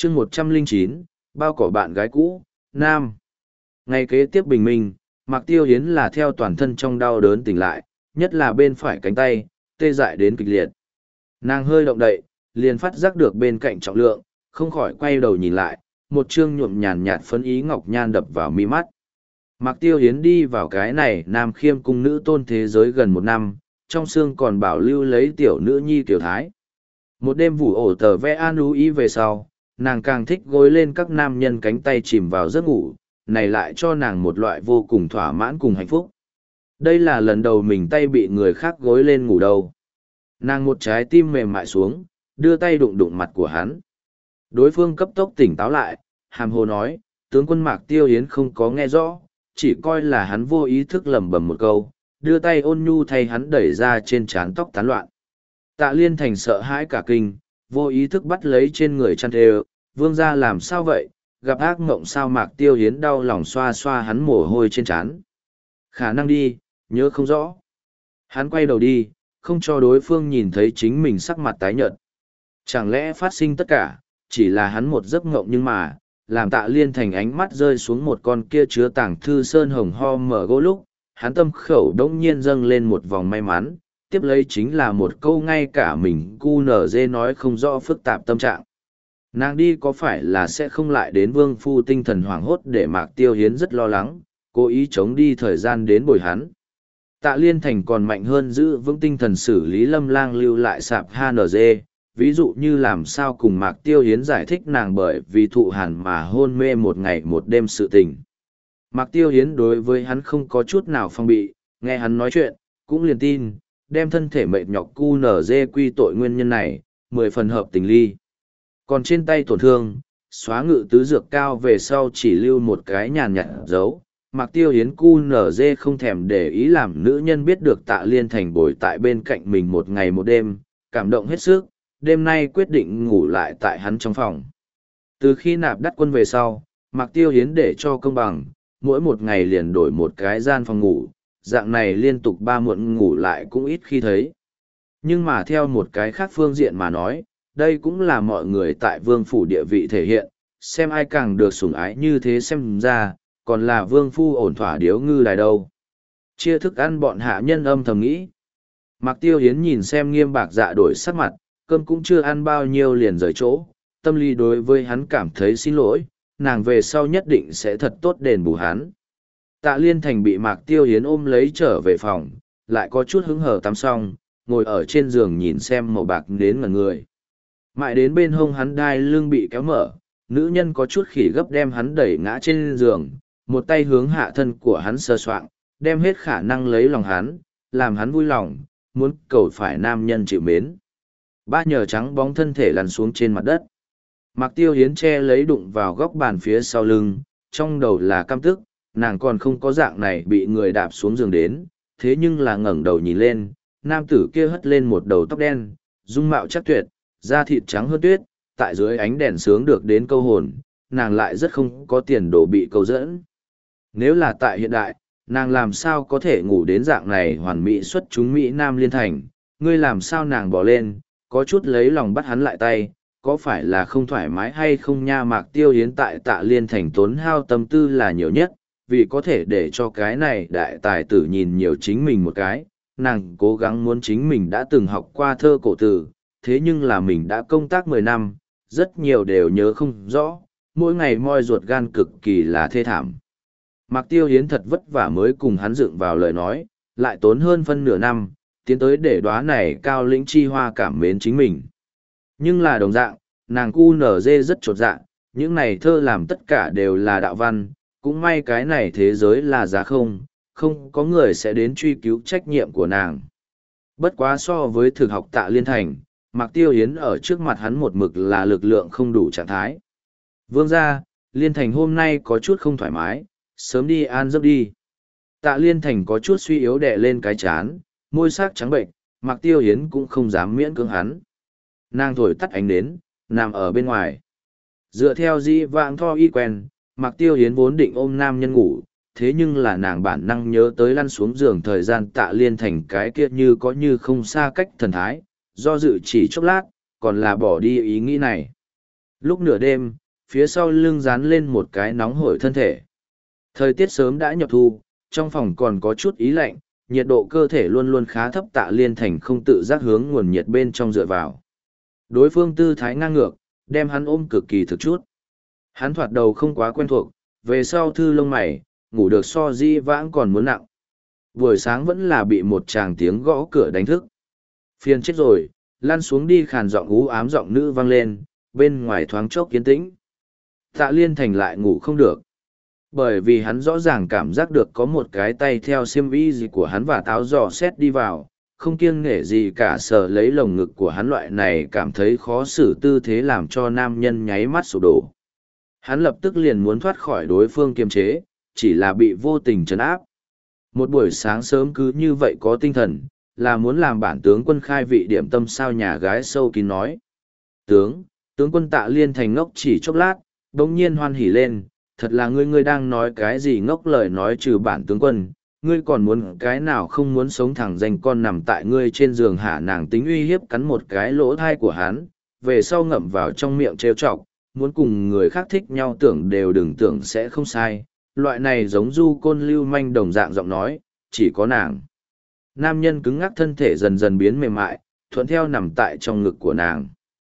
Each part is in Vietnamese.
chương 109, bao cỏ bạn gái cũ, Nam. Ngày kế tiếp bình minh, Mạc Tiêu Hiến là theo toàn thân trong đau đớn tỉnh lại, nhất là bên phải cánh tay, tê dại đến kịch liệt. Nàng hơi động đậy, liền phát giác được bên cạnh trọng lượng, không khỏi quay đầu nhìn lại, một chương nhuộm nhàn nhạt phấn ý ngọc nhan đập vào mi mắt. Mạc Tiêu Hiến đi vào cái này Nam Khiêm cung nữ tôn thế giới gần một năm, trong xương còn bảo lưu lấy tiểu nữ nhi tiểu thái. Một đêm vũ ổ tờ vẽ an ú ý về sau, nàng càng thích gối lên các nam nhân cánh tay chìm vào giấc ngủ, này lại cho nàng một loại vô cùng thỏa mãn cùng hạnh phúc. Đây là lần đầu mình tay bị người khác gối lên ngủ đâu. Nàng một trái tim mềm mại xuống, đưa tay đụng đụng mặt của hắn. Đối phương cấp tốc tỉnh táo lại, hàm hồ nói, tướng quân Mạc Tiêu Hiến không có nghe rõ, chỉ coi là hắn vô ý thức lẩm bẩm một câu, đưa tay ôn nhu thay hắn đẩy ra trên trán tóc tán loạn. Tạ Liên Thành sợ hãi cả kinh, vô ý thức bắt lấy trên người chăn thề, vương gia làm sao vậy, gặp ác mộng sao? Mạc Tiêu Hiến đau lòng xoa xoa hắn mồ hôi trên trán. Khả năng đi, nhớ không rõ. Hắn quay đầu đi, không cho đối phương nhìn thấy chính mình sắc mặt tái nhợt. Chẳng lẽ phát sinh tất cả, chỉ là hắn một giấc mộng nhưng mà, làm Tạ Liên Thành ánh mắt rơi xuống một con kia chứa tảng thư sơn hồng ho mở gỗ lúc, hắn tâm khẩu đống nhiên dâng lên một vòng may mắn, tiếp lấy chính là một câu ngay cả mình cu nở dê nói không rõ phức tạp tâm trạng. Nàng đi có phải là sẽ không lại đến vương phu? Tinh thần hoảng hốt để Mạc Tiêu Hiến rất lo lắng, cố ý chống đi thời gian đến bồi hắn. Tạ Liên Thành còn mạnh hơn giữ vững tinh thần xử lý Lâm Lang lưu lại sạp HNG, ví dụ như làm sao cùng Mạc Tiêu Hiến giải thích nàng bởi vì thụ hàn mà hôn mê một ngày một đêm sự tình. Mạc Tiêu Hiến đối với hắn không có chút nào phong bị, nghe hắn nói chuyện, cũng liền tin, đem thân thể mệt nhọc cu nở dê quy tội nguyên nhân này, 10 phần hợp tình ly. Còn trên tay tổn thương, xóa ngự tứ dược cao về sau chỉ lưu một cái nhàn nhạt dấu. Mạc Tiêu Hiến cu nở dê không thèm để ý làm nữ nhân biết được Tạ Liên Thành bồi tại bên cạnh mình một ngày một đêm, cảm động hết sức, đêm nay quyết định ngủ lại tại hắn trong phòng. Từ khi nạp đắt quân về sau, Mạc Tiêu Hiến để cho công bằng, mỗi một ngày liền đổi một cái gian phòng ngủ, dạng này liên tục 3 muộn ngủ lại cũng ít khi thấy. Nhưng mà theo một cái khác phương diện mà nói, đây cũng là mọi người tại vương phủ địa vị thể hiện, xem ai càng được sủng ái như thế xem ra, còn là vương phu ổn thỏa điếu ngư đài đâu. Chia thức ăn bọn hạ nhân âm thầm nghĩ. Mạc Tiêu Hiến nhìn xem Nghiêm Bạc Dạ đổi sắc mặt, cơm cũng chưa ăn bao nhiêu liền rời chỗ, tâm lý đối với hắn cảm thấy xin lỗi, nàng về sau nhất định sẽ thật tốt đền bù hắn. Tạ Liên Thành bị Mạc Tiêu Hiến ôm lấy trở về phòng, lại có chút hứng hở tắm xong, ngồi ở trên giường nhìn xem màu bạc đến ngẩn người. Mãi đến bên hông hắn đai lưng bị kéo mở, nữ nhân có chút khỉ gấp đem hắn đẩy ngã trên giường, một tay hướng hạ thân của hắn sờ soạng, đem hết khả năng lấy lòng hắn, làm hắn vui lòng, muốn cầu phải nam nhân chịu mến. Ba nhờ trắng bóng thân thể lăn xuống trên mặt đất. Mạc Tiêu Hiến che lấy đụng vào góc bàn phía sau lưng, trong đầu là căm tức, nàng còn không có dạng này bị người đạp xuống giường đến, thế nhưng là ngẩng đầu nhìn lên, nam tử kia hất lên một đầu tóc đen, dung mạo chắc tuyệt, da thịt trắng hơn tuyết, tại dưới ánh đèn sướng được đến câu hồn, nàng lại rất không có tiền đồ bị câu dẫn. Nếu là tại hiện đại, nàng làm sao có thể ngủ đến dạng này hoàn mỹ xuất chúng Mỹ Nam liên thành, ngươi làm sao? Nàng bỏ lên, có chút lấy lòng bắt hắn lại tay, có phải là không thoải mái hay không nha? Mạc Tiêu Hiến tại Tạ Liên thành tốn hao tâm tư là nhiều nhất, vì có thể để cho cái này đại tài tử nhìn nhiều chính mình một cái, nàng cố gắng muốn chính mình đã từng học qua thơ cổ tử, thế nhưng là mình đã công tác 10 năm, rất nhiều đều nhớ không rõ, mỗi ngày moi ruột gan cực kỳ là thê thảm. Mạc Tiêu Hiến thật vất vả mới cùng hắn dựng vào lời nói, lại tốn hơn phân nửa năm, tiến tới để đóa này cao lĩnh chi hoa cảm mến chính mình. Nhưng là đồng dạng, nàng cu nở dê rất chột dạ, những này thơ làm tất cả đều là đạo văn, cũng may cái này thế giới là giá không, không có người sẽ đến truy cứu trách nhiệm của nàng. Bất quá so với thực học Tạ Liên thành, Mạc Tiêu Hiến ở trước mặt hắn một mực là lực lượng không đủ trạng thái. Vương gia, Liên thành hôm nay có chút không thoải mái, sớm đi an giấc đi. Tạ Liên thành có chút suy yếu đè lên cái chán, môi sắc trắng bệnh, Mạc Tiêu Hiến cũng không dám miễn cưỡng hắn. Nàng thổi tắt ánh nến, nằm ở bên ngoài. Dựa theo dĩ vãng tho y quen, Mạc Tiêu Hiến vốn định ôm nam nhân ngủ, thế nhưng là nàng bản năng nhớ tới lăn xuống giường thời gian Tạ Liên thành cái kia như có như không xa cách thần thái, do dự chỉ chốc lát, còn là bỏ đi ý nghĩ này. Lúc nửa đêm, phía sau lưng dán lên một cái nóng hổi thân thể. Thời tiết sớm đã nhập thu, trong phòng còn có chút ý lạnh, nhiệt độ cơ thể luôn luôn khá thấp. Tạ Liên Thành không tự giác hướng nguồn nhiệt bên trong dựa vào. Đối phương tư thái ngang ngược, đem hắn ôm cực kỳ thực chút. Hắn thoạt đầu không quá quen thuộc, về sau thư lông mày, ngủ được so di vãng còn muốn nặng. Buổi sáng vẫn là bị một tràng tiếng gõ cửa đánh thức. Phiền chết rồi, lăn xuống đi. Khàn giọng ú ám giọng nữ vang lên, bên ngoài thoáng chốc yên tĩnh. Tạ Liên Thành lại ngủ không được. Bởi vì hắn rõ ràng cảm giác được có một cái tay theo xiêm y gì của hắn và táo dò xét đi vào, không kiêng nể gì cả, sờ lấy lồng ngực của hắn. Loại này cảm thấy khó xử tư thế làm cho nam nhân nháy mắt sụp đổ. Hắn lập tức liền muốn thoát khỏi đối phương kiềm chế, chỉ là bị vô tình trấn áp. Một buổi sáng sớm cứ như vậy có tinh thần, là muốn làm bản tướng quân khai vị điểm tâm sao? Nhà gái sâu kín nói. Tướng quân. Tạ Liên Thành ngốc chỉ chốc lát, bỗng nhiên hoan hỉ lên. Thật là ngươi đang nói cái gì ngốc lời nói trừ bản tướng quân, ngươi còn muốn cái nào không muốn sống? Thẳng danh con nằm tại ngươi trên giường hả? Nàng tính uy hiếp cắn một cái lỗ thai của hắn, về sau ngậm vào trong miệng trêu chọc, muốn cùng người khác thích nhau tưởng đều đừng tưởng sẽ không sai. Loại này giống du côn lưu manh đồng dạng giọng nói, chỉ có nàng. Nam nhân cứng ngắc thân thể dần dần biến mềm mại, thuận theo nằm tại trong ngực của nàng.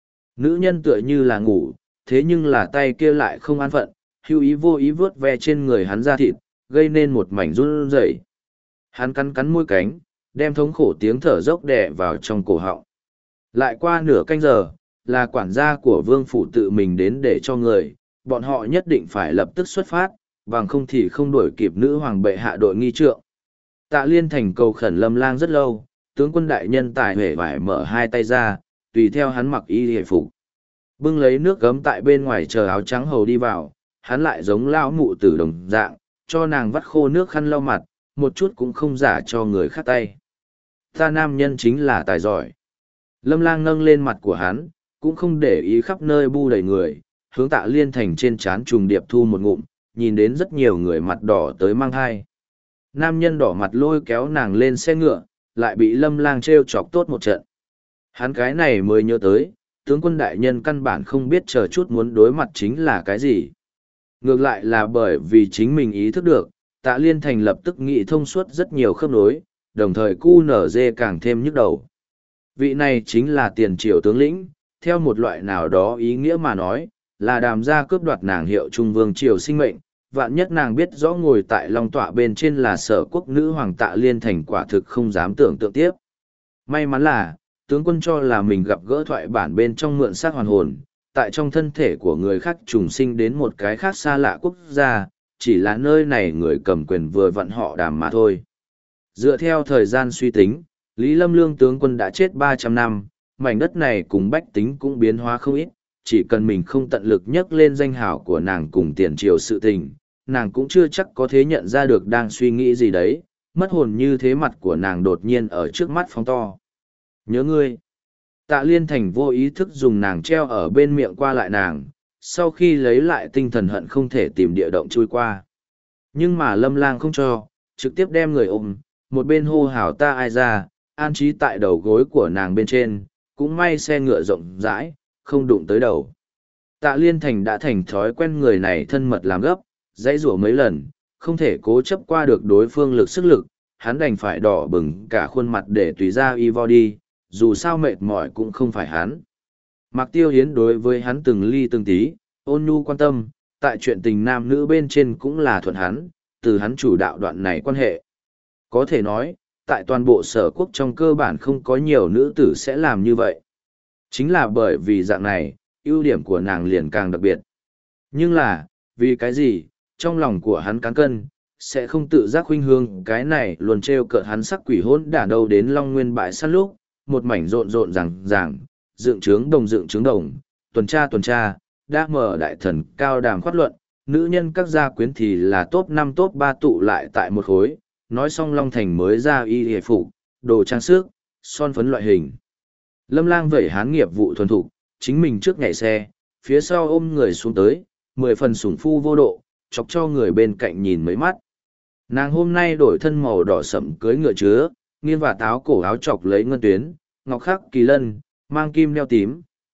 Nữ nhân tựa như là ngủ, thế nhưng là tay kia lại không an phận, hữu ý vô ý vướt ve trên người hắn da thịt, gây nên một mảnh run rẩy. Hắn cắn cắn môi cánh, đem thống khổ tiếng thở dốc đè vào trong cổ họng. Lại qua nửa canh giờ, là quản gia của vương phủ tự mình đến để cho người, bọn họ nhất định phải lập tức xuất phát, bằng không thì không đuổi kịp nữ hoàng bệ hạ đội nghi trượng. Tạ Liên Thành cầu khẩn Lâm Lang rất lâu, tướng quân đại nhân tài huệ vải mở hai tay ra, tùy theo hắn mặc y hề phục. Bưng lấy nước gấm tại bên ngoài chờ áo trắng hầu đi vào, hắn lại giống lão mụ tử đồng dạng, cho nàng vắt khô nước khăn lau mặt, một chút cũng không giả cho người khác tay. Ta nam nhân chính là tài giỏi. Lâm Lang nâng lên mặt của hắn, cũng không để ý khắp nơi bu đầy người, hướng Tạ Liên Thành trên trán trùng điệp thu một ngụm, nhìn đến rất nhiều người mặt đỏ tới mang hai. Nam nhân đỏ mặt lôi kéo nàng lên xe ngựa, lại bị Lâm Lang trêu chọc tốt một trận. Hắn cái này mới nhớ tới, tướng quân đại nhân căn bản không biết chờ chút muốn đối mặt chính là cái gì. Ngược lại là bởi vì chính mình ý thức được, Tạ Liên Thành lập tức nghĩ thông suốt rất nhiều khớp nối, đồng thời cu nở dê càng thêm nhức đầu. Vị này chính là tiền triệu tướng lĩnh, theo một loại nào đó ý nghĩa mà nói, là Đàm gia cướp đoạt nàng hiệu trung vương triều sinh mệnh. Vạn nhất nàng biết rõ ngồi tại long tọa bên trên là Sở quốc nữ hoàng, Tạ Liên Thành quả thực không dám tưởng tượng tiếp. May mắn là, tướng quân cho là mình gặp gỡ thoại bản bên trong mượn xác hoàn hồn, tại trong thân thể của người khác trùng sinh đến một cái khác xa lạ quốc gia, chỉ là nơi này người cầm quyền vừa vặn họ Đàm mà thôi. Dựa theo thời gian suy tính, Lý Lâm Lương tướng quân đã chết 300 năm, mảnh đất này cùng bách tính cũng biến hóa không ít, chỉ cần mình không tận lực nhắc lên danh hào của nàng cùng tiền triều sự tình, nàng cũng chưa chắc có thể nhận ra được đang suy nghĩ gì đấy, mất hồn như thế. Mặt của nàng đột nhiên ở trước mắt phóng to. Nhớ ngươi. Tạ Liên Thành vô ý thức dùng nàng treo ở bên miệng qua lại nàng, sau khi lấy lại tinh thần hận không thể tìm địa động chui qua. Nhưng mà Lâm Lang không cho, trực tiếp đem người ôm, một bên hô hào ta ai ra, an trí tại đầu gối của nàng bên trên, cũng may xe ngựa rộng rãi, không đụng tới đầu. Tạ Liên Thành đã thành thói quen người này thân mật làm gấp, dãy rủa mấy lần, không thể cố chấp qua được đối phương lực sức lực, hắn đành phải đỏ bừng cả khuôn mặt để tùy ra y vo đi, dù sao mệt mỏi cũng không phải hắn. Mạc Tiêu Hiến đối với hắn từng ly từng tí, ôn nhu quan tâm, tại chuyện tình nam nữ bên trên cũng là thuận hắn, từ hắn chủ đạo đoạn này quan hệ. Có thể nói, tại toàn bộ Sở quốc trong cơ bản không có nhiều nữ tử sẽ làm như vậy. Chính là bởi vì dạng này, ưu điểm của nàng liền càng đặc biệt. Nhưng là, vì cái gì, trong lòng của hắn cán cân, sẽ không tự giác khuynh hướng cái này luôn trêu cợt hắn sắc quỷ hôn đả đầu đến Long Nguyên bãi săn lúc, một mảnh rộn rộn ràng, dựng trướng đồng, tuần tra, đã mở đại thần cao đàm khoát luận, nữ nhân các gia quyến thì là top 5 top 3 tụ lại tại một khối, nói xong Long Thành mới ra y hề phục, đồ trang sức, son phấn loại hình. Lâm Lang vẩy hán nghiệp vụ thuần thục, chính mình trước nhảy xe, phía sau ôm người xuống tới, 10 phần sủng phu vô độ, chọc cho người bên cạnh nhìn mấy mắt. Nàng hôm nay đổi thân màu đỏ sẫm cưới ngựa chứa, nghiêng và táo cổ áo chọc lấy ngân tuyến, ngọc khắc kỳ lân, mang kim đeo tím,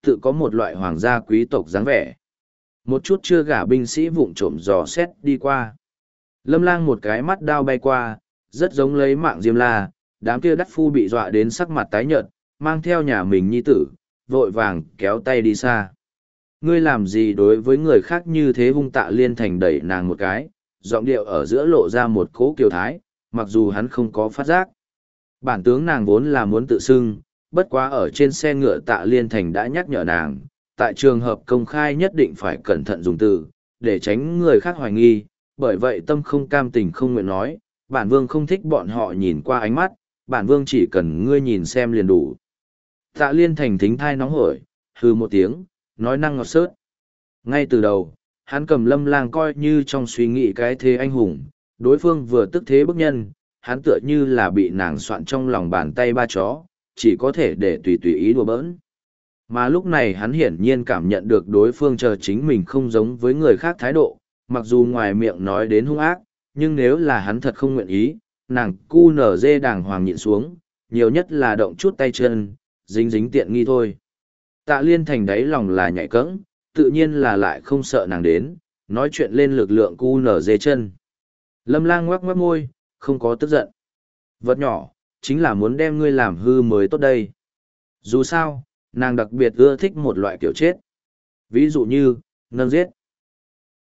tự có một loại hoàng gia quý tộc dáng vẻ. Một chút chưa gả binh sĩ vụng trộm dò xét đi qua. Lâm Lang một cái mắt đao bay qua, rất giống lấy mạng Diêm La, đám kia đắc phu bị dọa đến sắc mặt tái nhợt, mang theo nhà mình nhi tử, vội vàng kéo tay đi xa. Ngươi làm gì đối với người khác như thế? Hung Tạ Liên Thành đẩy nàng một cái, giọng điệu ở giữa lộ ra một cố kiều thái, mặc dù hắn không có phát giác. Bản tướng nàng vốn là muốn tự xưng, bất quá ở trên xe ngựa Tạ Liên Thành đã nhắc nhở nàng, tại trường hợp công khai nhất định phải cẩn thận dùng từ, để tránh người khác hoài nghi, bởi vậy tâm không cam tình không nguyện nói, bản vương không thích bọn họ nhìn qua ánh mắt, bản vương chỉ cần ngươi nhìn xem liền đủ. Tạ Liên Thành thính thai nóng hổi, hư một tiếng, nói năng ngọt xớt. Ngay từ đầu, hắn cầm Lâm Lang coi như trong suy nghĩ cái thế anh hùng, đối phương vừa tức thế bức nhân, hắn tựa như là bị nàng soạn trong lòng bàn tay ba chó, chỉ có thể để tùy tùy ý đùa bỡn. Mà lúc này hắn hiển nhiên cảm nhận được đối phương chờ chính mình không giống với người khác thái độ, mặc dù ngoài miệng nói đến hung ác, nhưng nếu là hắn thật không nguyện ý, nàng cu nở dê đàng hoàng nhịn xuống, nhiều nhất là động chút tay chân, dính dính tiện nghi thôi. Tạ Liên Thành đáy lòng là nhạy cẫng, tự nhiên là lại không sợ nàng đến, nói chuyện lên lực lượng cu nở dê chân. Lâm Lang ngoắc ngoắc môi, không có tức giận. Vật nhỏ, chính là muốn đem ngươi làm hư mới tốt đây. Dù sao, nàng đặc biệt ưa thích một loại kiểu chết. Ví dụ như, nâng giết.